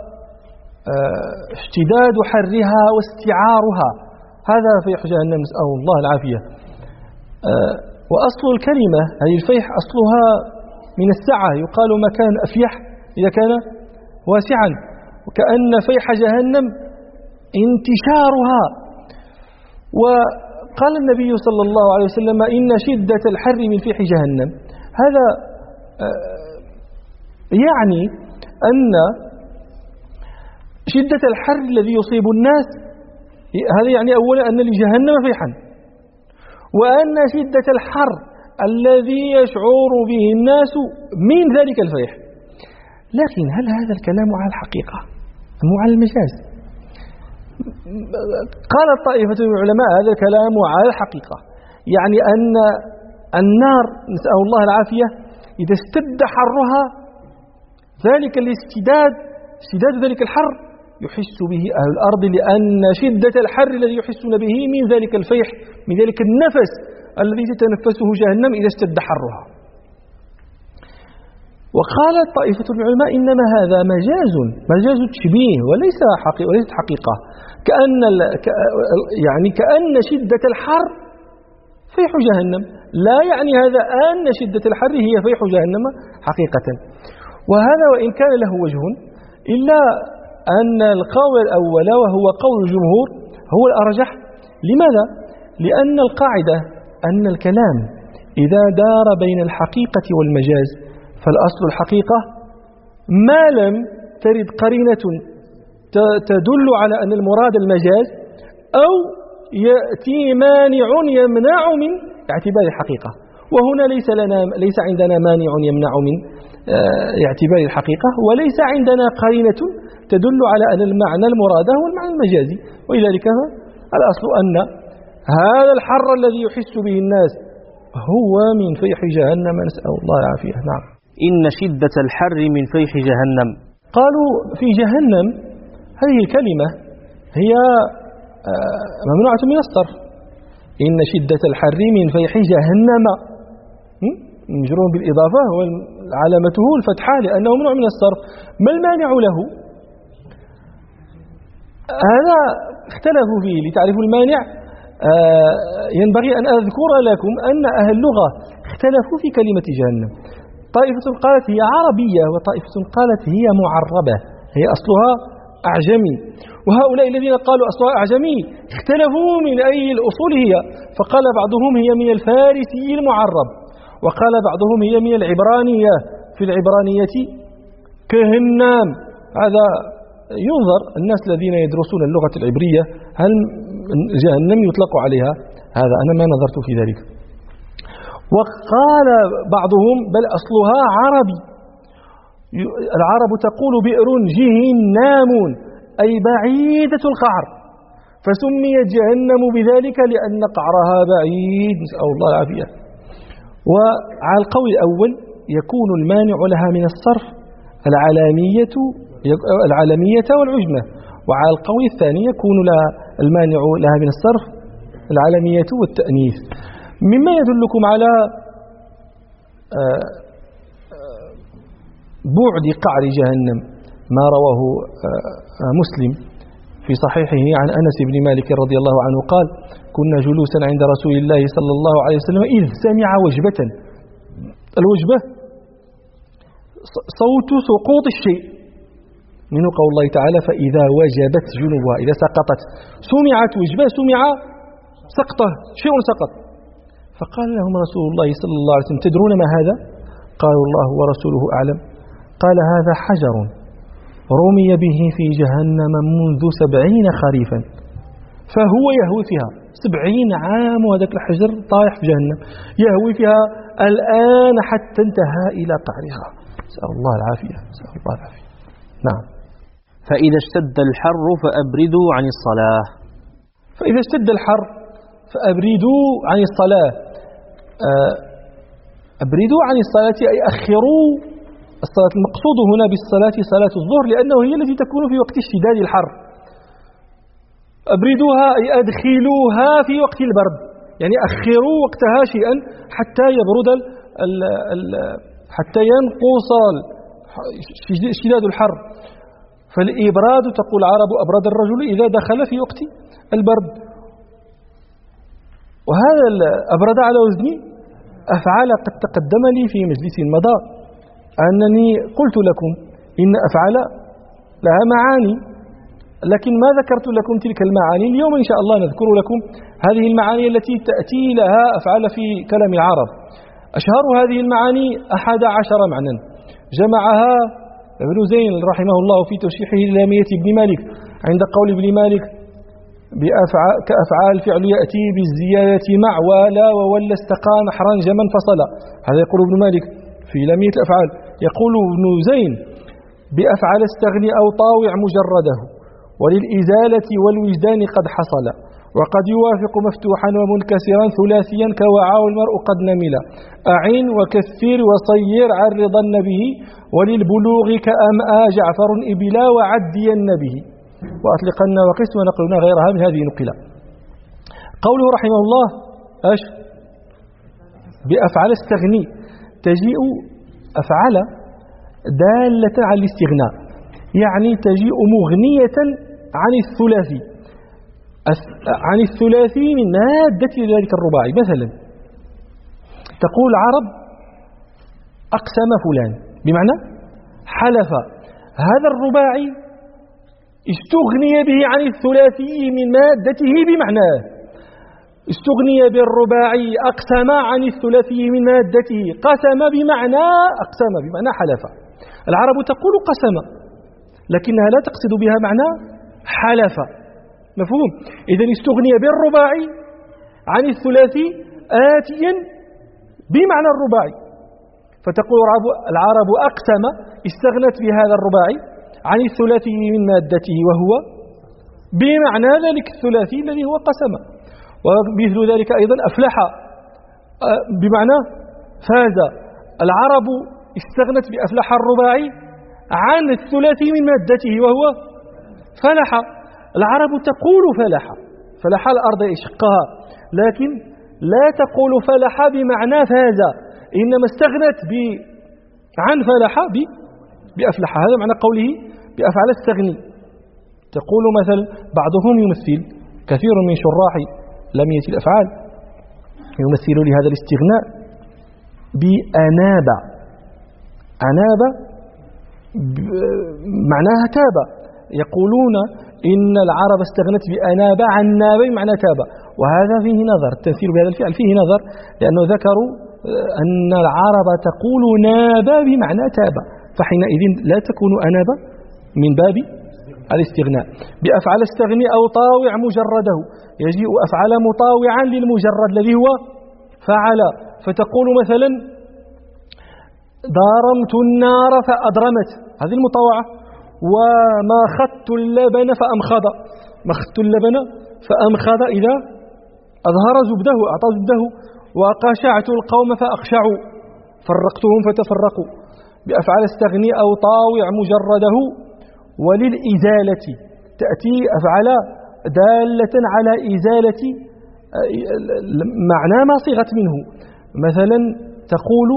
اشتداد حرها واستعارها، هذا فيح جهنم، نسأل الله العافية. وأصل الكلمة هذه الفيح أصلها من السعة، يقال مكان أفيح إذا كان واسعا، وكأن فيح جهنم انتشارها. وقال النبي صلى الله عليه وسلم: إن شدة الحر من فيح جهنم. هذا يعني أن شدة الحر الذي يصيب الناس، هذا يعني أولا أن لجهنم فيحا، وأن شدة الحر الذي يشعر به الناس من ذلك الفيح. لكن هل هذا الكلام على الحقيقة أم على المجاز؟ قال الطائفة من العلماء هذا الكلام على الحقيقة، يعني أن النار، نسأل الله العافية، إذا اشتد حرها، ذلك اشتداد ذلك الحر يحس به أهل الأرض، لأن شدة الحر الذي يحسون به من ذلك الفيح، من ذلك النفس الذي تتنفسه جهنم إذا اشتد حرها. وقال طائفة العلماء: إنما هذا مجاز تشبيه وليست حقيقة، كأن شدة الحر فيح جهنم، لا يعني هذا أن شدة الحر هي فيح جهنم حقيقة. وهذا وإن كان له وجه، إلا أن القول الأول وهو قول الجمهور هو الأرجح. لماذا؟ لأن القاعدة أن الكلام إذا دار بين الحقيقة والمجاز فالأصل الحقيقة، ما لم ترد قرينة تدل على أن المراد المجاز، أو يأتي مانع يمنع من اعتبار الحقيقة. وهنا ليس عندنا مانع يمنع من اعتبار الحقيقة، وليس عندنا قرينة تدل على أن المعنى المراد هو المعنى المجازي. ولذلك الأصل أن هذا الحر الذي يحس به الناس هو من فيح جهنم، نسأل الله العافية. نعم. إن شدة الحر من فيح جهنم. قالوا في جهنم، هذه الكلمة هي ممنوعة من الصرف. إن شدة الحر من فيح جهنم، مجرور بالإضافة وعلامته الفتحة لأنه ممنوع من الصرف. ما المانع له؟ هذا اختلفوا فيه. لتعرفوا المانع ينبغي أن أذكر لكم أن أهل اللغة اختلفوا في كلمة جهنم. طائفة قالت هي عربية، وطائفة قالت هي معربة، هي أصلها أعجمي. وهؤلاء الذين قالوا أصلها أعجمي اختلفوا من أي الأصول هي، فقال بعضهم هي من الفارسي المعرب، وقال بعضهم هي من العبرانية، في العبرانية كهنام. هذا ينظر الناس الذين يدرسون اللغة العبرية هل جهنم يطلق عليها، هذا أنا ما نظرت في ذلك. وقال بعضهم بل أصلها عربي، العرب تقول بئر جهنام أي بعيدة القعر، فسميت جهنم بذلك لأن قعرها بعيد، نسأل الله العافية. وعلى القول الأول يكون المانع لها من الصرف العالمية والعجمة، وعلى القول الثاني يكون المانع لها من الصرف العالمية والتأنيث. مما يدلكم على بعد قعر جهنم ما رواه مسلم في صحيحه عن أنس بن مالك رضي الله عنه قال: كنا جلوسا عند رسول الله صلى الله عليه وسلم إذ سمع وجبة. الوجبة صوت سقوط الشيء، منه قول الله تعالى: فإذا وجبت جنوبها، إذا سقطت سمعت وجبة، سمع سقطه، شيء سقط. فقال لهم رسول الله صلى الله عليه وسلم: تدرون ما هذا؟ قالوا: الله ورسوله أعلم. قال: هذا حجر رمي به في جهنم منذ 70 خريفا فهو يهوي فيها 70 عام، وهذاك الحجر طايح في جهنم يهوي فيها الآن حتى انتهى إلى قعرها. نسأل الله العافية، نسأل الله العافية. نعم. فإذا اشتد الحر فأبردوا عن الصلاة. فإذا اشتد الحر فأبردوا عن الصلاة. أبردوا عن الصلاة أي أخروا الصلاة. المقصود هنا بالصلاة صلاة الظهر، لأنه هي التي تكون في وقت اشتداد الحر. أبردوها أي أدخلوها في وقت البرد، يعني أخروا وقتها شيئا حتى يبرد حتى ينقص اشتداد الحر. فالإبراد تقول العرب: أبرد الرجل إذا دخل في وقت البرد. وهذا أبرد على وزن أفعال. قد تقدم لي في مجلس مضى أنني قلت لكم إن أفعال لها معاني، لكن ما ذكرت لكم تلك المعاني. اليوم إن شاء الله نذكر لكم هذه المعاني التي تأتي لها أفعال في كلام العرب. أشهر هذه المعاني 11 معنى جمعها ابن زين رحمه الله في توشيحه للامية ابن مالك عند قول ابن مالك: كأفعال فعل يأتي بالزيادة مع ولا وولى استقى نحرا جما فصلا. هذا يقول ابن مالك في لامية الأفعال. يقول ابن زين: بأفعل استغني أو طاوع مجرده وللإزالة والوجدان قد حصل، وقد يوافق مفتوحا ومنكسرا ثلاثيا كوعى والمرء قد نملا، أعين وكثير وصير عرضن به وللبلوغ كأمآ جعفر إبلا وعدين به وأطلقن وقست ونقلنا غيرها من هذه نقلا. قوله رحمه الله ايش؟ بأفعل استغني. تجيء أفعل دالة على الاستغناء، يعني تجيء مغنية عن الثلاثي من مادة ذلك الرباعي. مثلا تقول العرب: أقسم فلان، بمعنى حلف. هذا الرباعي استغني به عن الثلاثي من مادته بمعناه. استغني بالرباعي أقسم عن الثلاثي من مادته. قسم بمعنى أقسم، بمعنى حلف. العرب تقول قسم، لكنها لا تقصد بها معنى حلف. مفهوم؟ إذن استغني بالرباعي عن الثلاثي آتيا بمعنى الرباعي. فتقول العرب أقسم، استغنت بهذا الرباعي عن الثلاثي من مادته وهو بمعنى ذلك الثلاثي الذي هو قسم. ومثل ذلك أيضا أفلح بمعنى فاز. العرب استغنت بأفلح الرباعي عن الثلاثي من مادته وهو فلح. العرب تقول فلح الأرض يشقها، لكن لا تقول فلح بمعنى فاز، إنما استغنت عن فلح بأفلح. هذا معنى قوله بأفعل استغني. تقول مثلا بعضهم يمثل، كثير من شراح لمية الأفعال يمثل لهذا الاستغناء بأناب. أناب معناها تاب. يقولون إن العرب استغنت بأناب عن ناب معنى تاب، وهذا فيه نظر. التمثيل بهذا الفعل فيه نظر، لأنه ذكروا أن العرب تقول ناب بمعنى تاب، فحينئذ لا تكون أناب من باب الاستغناء. بأفعل استغني أو طاوع مجرده، يجيء أفعل مطاوعا للمجرد الذي هو فعل. فتقول مثلا ضارمت النار فأضرمت، هذه المطاوعة. وماخذت اللبن فأمخض، ماخذت اللبن فأمخض إذا أظهر زبده، أعطى زبده. وقشعت القوم فأخشعوا، فرقتهم فتفرقوا. بأفعل استغني أو طاوع مجرده. وللإزالة تأتي أفعل دالة على إزالة معنى ما صيغت منه. مثلا تقول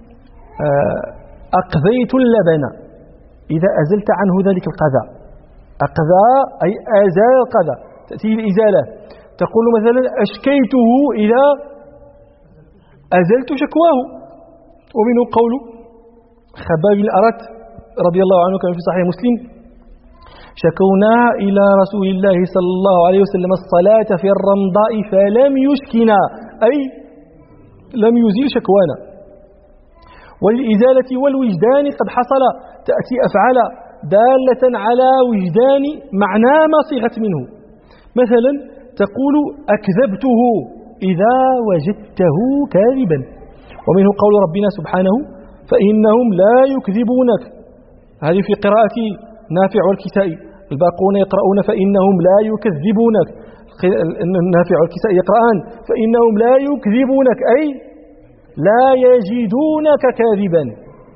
أقذيت اللبن إذا أزلت عنه ذلك القذى. أقذى أي أزال القذى، تأتي الإزالة. تقول مثلا أشكيته إذا أزلت شكواه. ومنه قول خباب بن الأرت رضي الله عنه كما في صحيح مسلم: شكونا إلى رسول الله صلى الله عليه وسلم الصلاة في الرمضاء فلم يشكنا، أي لم يزيل شكوانا. والإزالة والوجدان قد حصل، تأتي أفعال دالة على وجدان معنى ما صيغت منه. مثلا تقول أكذبته إذا وجدته كاذبا. ومنه قول ربنا سبحانه: فإنهم لا يكذبونك. هذه في قراءة نافع والكسائي. الباقون يقرؤون فإنهم لا يكذبونك. نافع والكسائي يقرآن فإنهم لا يكذبونك، أي لا يجدونك كاذبا.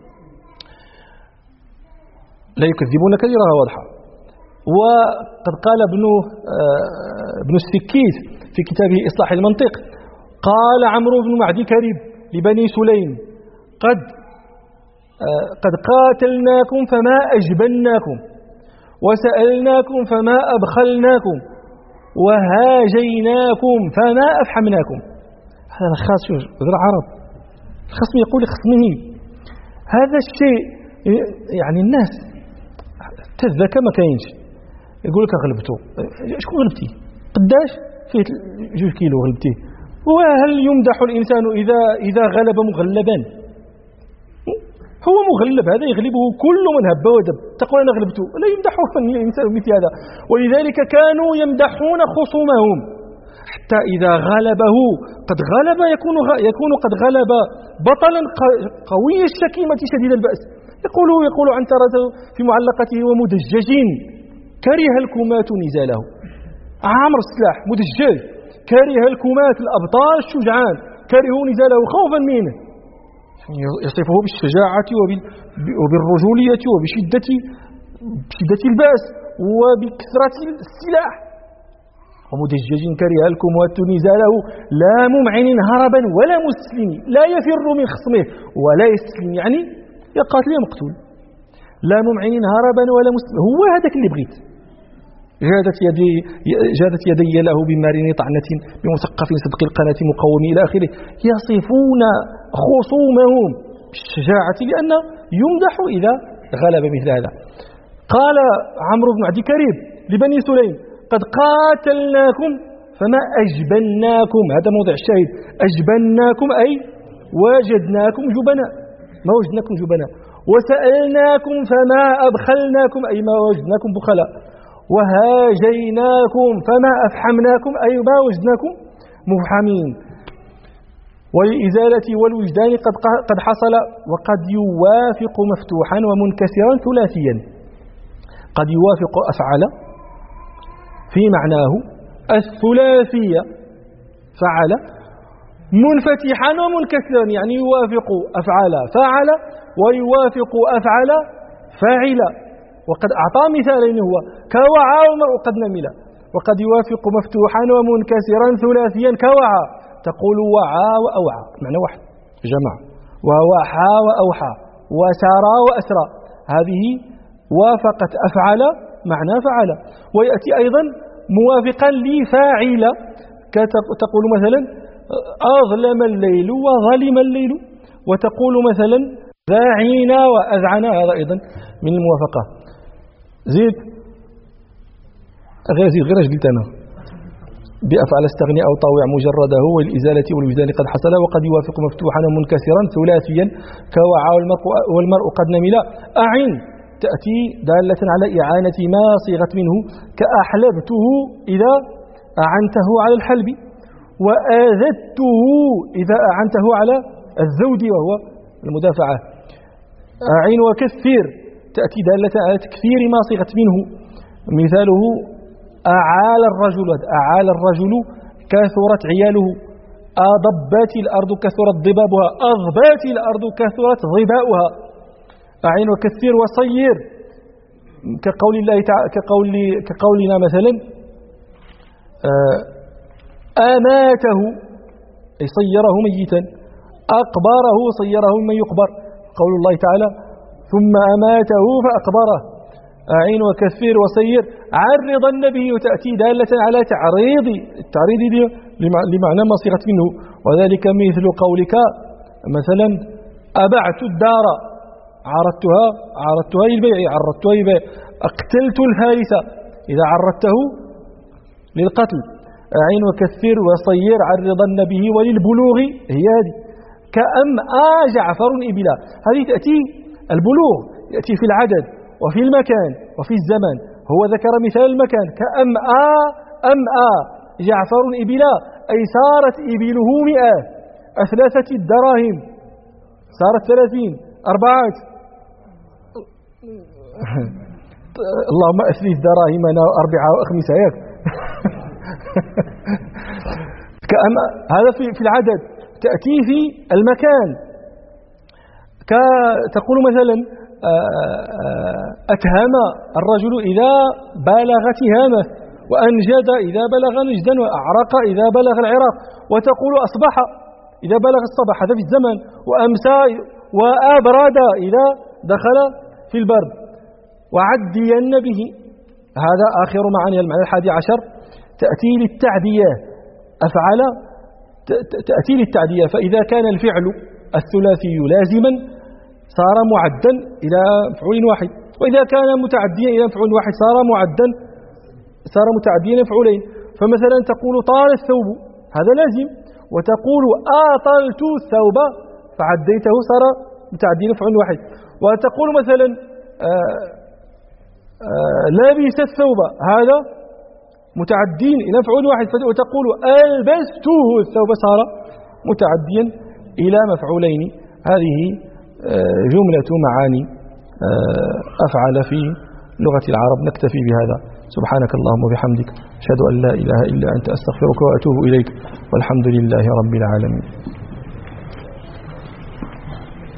لا يكذبونك يراها واضحة. وقد قال ابن السكيت في كتابه إصلاح المنطق: قال عمرو بن معدي كريب لبني سليم: قد قاتلناكم فما أجبناكم، وسألناكم فما أبخلناكم، وهاجيناكم فما أفحمناكم. هذا الخاص العرب، الخصم يقول لخصمه هذا الشيء. يعني الناس تذكى ما كاينش، يقول لك غلبته. شكون غلبتي؟ قداش؟ فيه 2 كيلو غلبتيه. وهل يمدح الإنسان إذا غلب مغلبا؟ هو مغلب، هذا يغلبه كل من هب ودب. تقول أنا غلبته، لا يمدحه الإنسان مثل هذا. ولذلك كانوا يمدحون خصومهم، حتى إذا غلبه قد غلب يكون قد غلب بطلا قوي الشكيمة شديد البأس. يقول عنترة في معلقته: ومدجج كره الكمات نزاله. عامر السلاح مدجج، كره الكمات الأبطال الشجعان، كرهوا نزاله خوفا منه. يصفه بالشجاعة وبالرجولية وبشدة البأس وبكثرة السلاح. ومدجج كره الكمات نزاله لا ممعن هربا ولا مسلم، لا يفر من خصمه ولا يستسلم، يعني يا قاتل يا مقتول. لا ممعن هربا ولا مسلم، هو هذاك اللي بغيت. جادت يدي له بمارين طعنة بمثقف صدق القناة مقوم إلى آخره. يصفون خصومهم بالشجاعة لأن يمدح إذا غلب مثل هذا. قال عمرو بن عدي كريب لبني سليم: قد قاتلناكم فما أجبناكم. هذا موضع الشاهد. أجبناكم أي وجدناكم جبناء، ما وجدناكم جبناء. وسألناكم فما أبخلناكم أي ما وجدناكم بخلاء. وهاجيناكم فما أفحمناكم أي ما وجدناكم مفحمين. وللإزالة والوجدان قد حصل. وقد يوافق مفتوحا ومنكسرا ثلاثيا. قد يوافق أفعل في معناه الثلاثية فعل، منفتحا ومنكسرا، يعني يوافق أفعل فعل ويوافق أفعل فاعل. وقد أعطى مثالين: هو كوعى والمرء قد نمل. وقد يوافق مفتوحا ومنكسرا ثلاثيا كوعى، تقول وعى وأوعى معنى واحد جمع. ووحى وأوحى وسرى وأسرى، هذه وافقت أفعل معنى فعل. ويأتي أيضا موافقا لفاعل، تقول مثلا أظلم الليل وظلم الليل، وتقول مثلا ذاعينا وأذعنا، هذا أيضا من الموافقة. زيد غير قلت أنا بأفعل استغني أو طاوع مجرده والإزالة والوجدان قد حصل، وقد يوافق مفتوحا ومنكسرا ثلاثيا كوعى والمرء قد نملا. أعن تأتي دالة على إعانة ما صيغت منه، كأحلبته إذا أعنته على الحلب، وآذته إذا أعنته على الذود وهو المدافعة. أعن وكثير تأتي دالة على تكثير ما صيغت منه، مثاله أعال الرجل كثرت عياله، أضبت الأرض كثرت ضبابها، أضبات الأرض كثرت ضباؤها. أعين وكثير وصير كقول الله تعالى، كقولنا مثلا أماته أي صيره ميتا، أقبره صيره من يقبر، قول الله تعالى ثم أماته فأقبره. أعين وكثير وصير عرض النبي تأتي دالة على التعريض لمعنى ما صيغت منه، وذلك مثل قولك مثلا أبعت الدار، عرضتها للبيع، عرضتها للبيع. أقتلت الفارس إذا عرضته للقتل. أعين وكثير وصير عرض النبي وللبلوغ، هي هذه كأم جعفر إبلا، هذه تأتي البلوغ يأتي في العدد وفي المكان وفي الزمان، هو ذكر مثال المكان كأم جعفر إبلا، أي صارت إبله 100، أثلاثة الدراهم صارت 30 4. اللهم أثلث دراهمنا 4 و5 هيك. هذا في العدد. تأتي في المكان تقول مثلا أتهم الرجل إذا بلغ تهامه، وأنجد إذا بلغ نجدا، وأعرق إذا بلغ العراق، وتقول أصبح إذا بلغ الصباح، هذا في الزمن، وأمسى وأبرد إذا دخل في البرد، وعدين به. هذا آخر معاني المعنى 11. تأتي للتعدية، أفعل تأتي للتعدية، فإذا كان الفعل الثلاثي لازما صار معدا إلى مفعول واحد، وإذا كان متعديا إلى مفعول واحد صار متعديا إلى مفعولين. فمثلا تقول طال الثوب، هذا لازم، وتقول آطلت الثوب فعديته صار متعديا إلى مفعول واحد. وتقول مثلا لبس الثوب، هذا متعدين إلى مفعول واحد، وتقول ألبسته الثوب صار متعديا إلى مفعولين. هذه جملة معاني أفعل في لغة العرب. نكتفي بهذا. سبحانك اللهم وبحمدك، أشهد أن لا إله إلا أنت، أستغفرك وأتوب إليك، والحمد لله رب العالمين.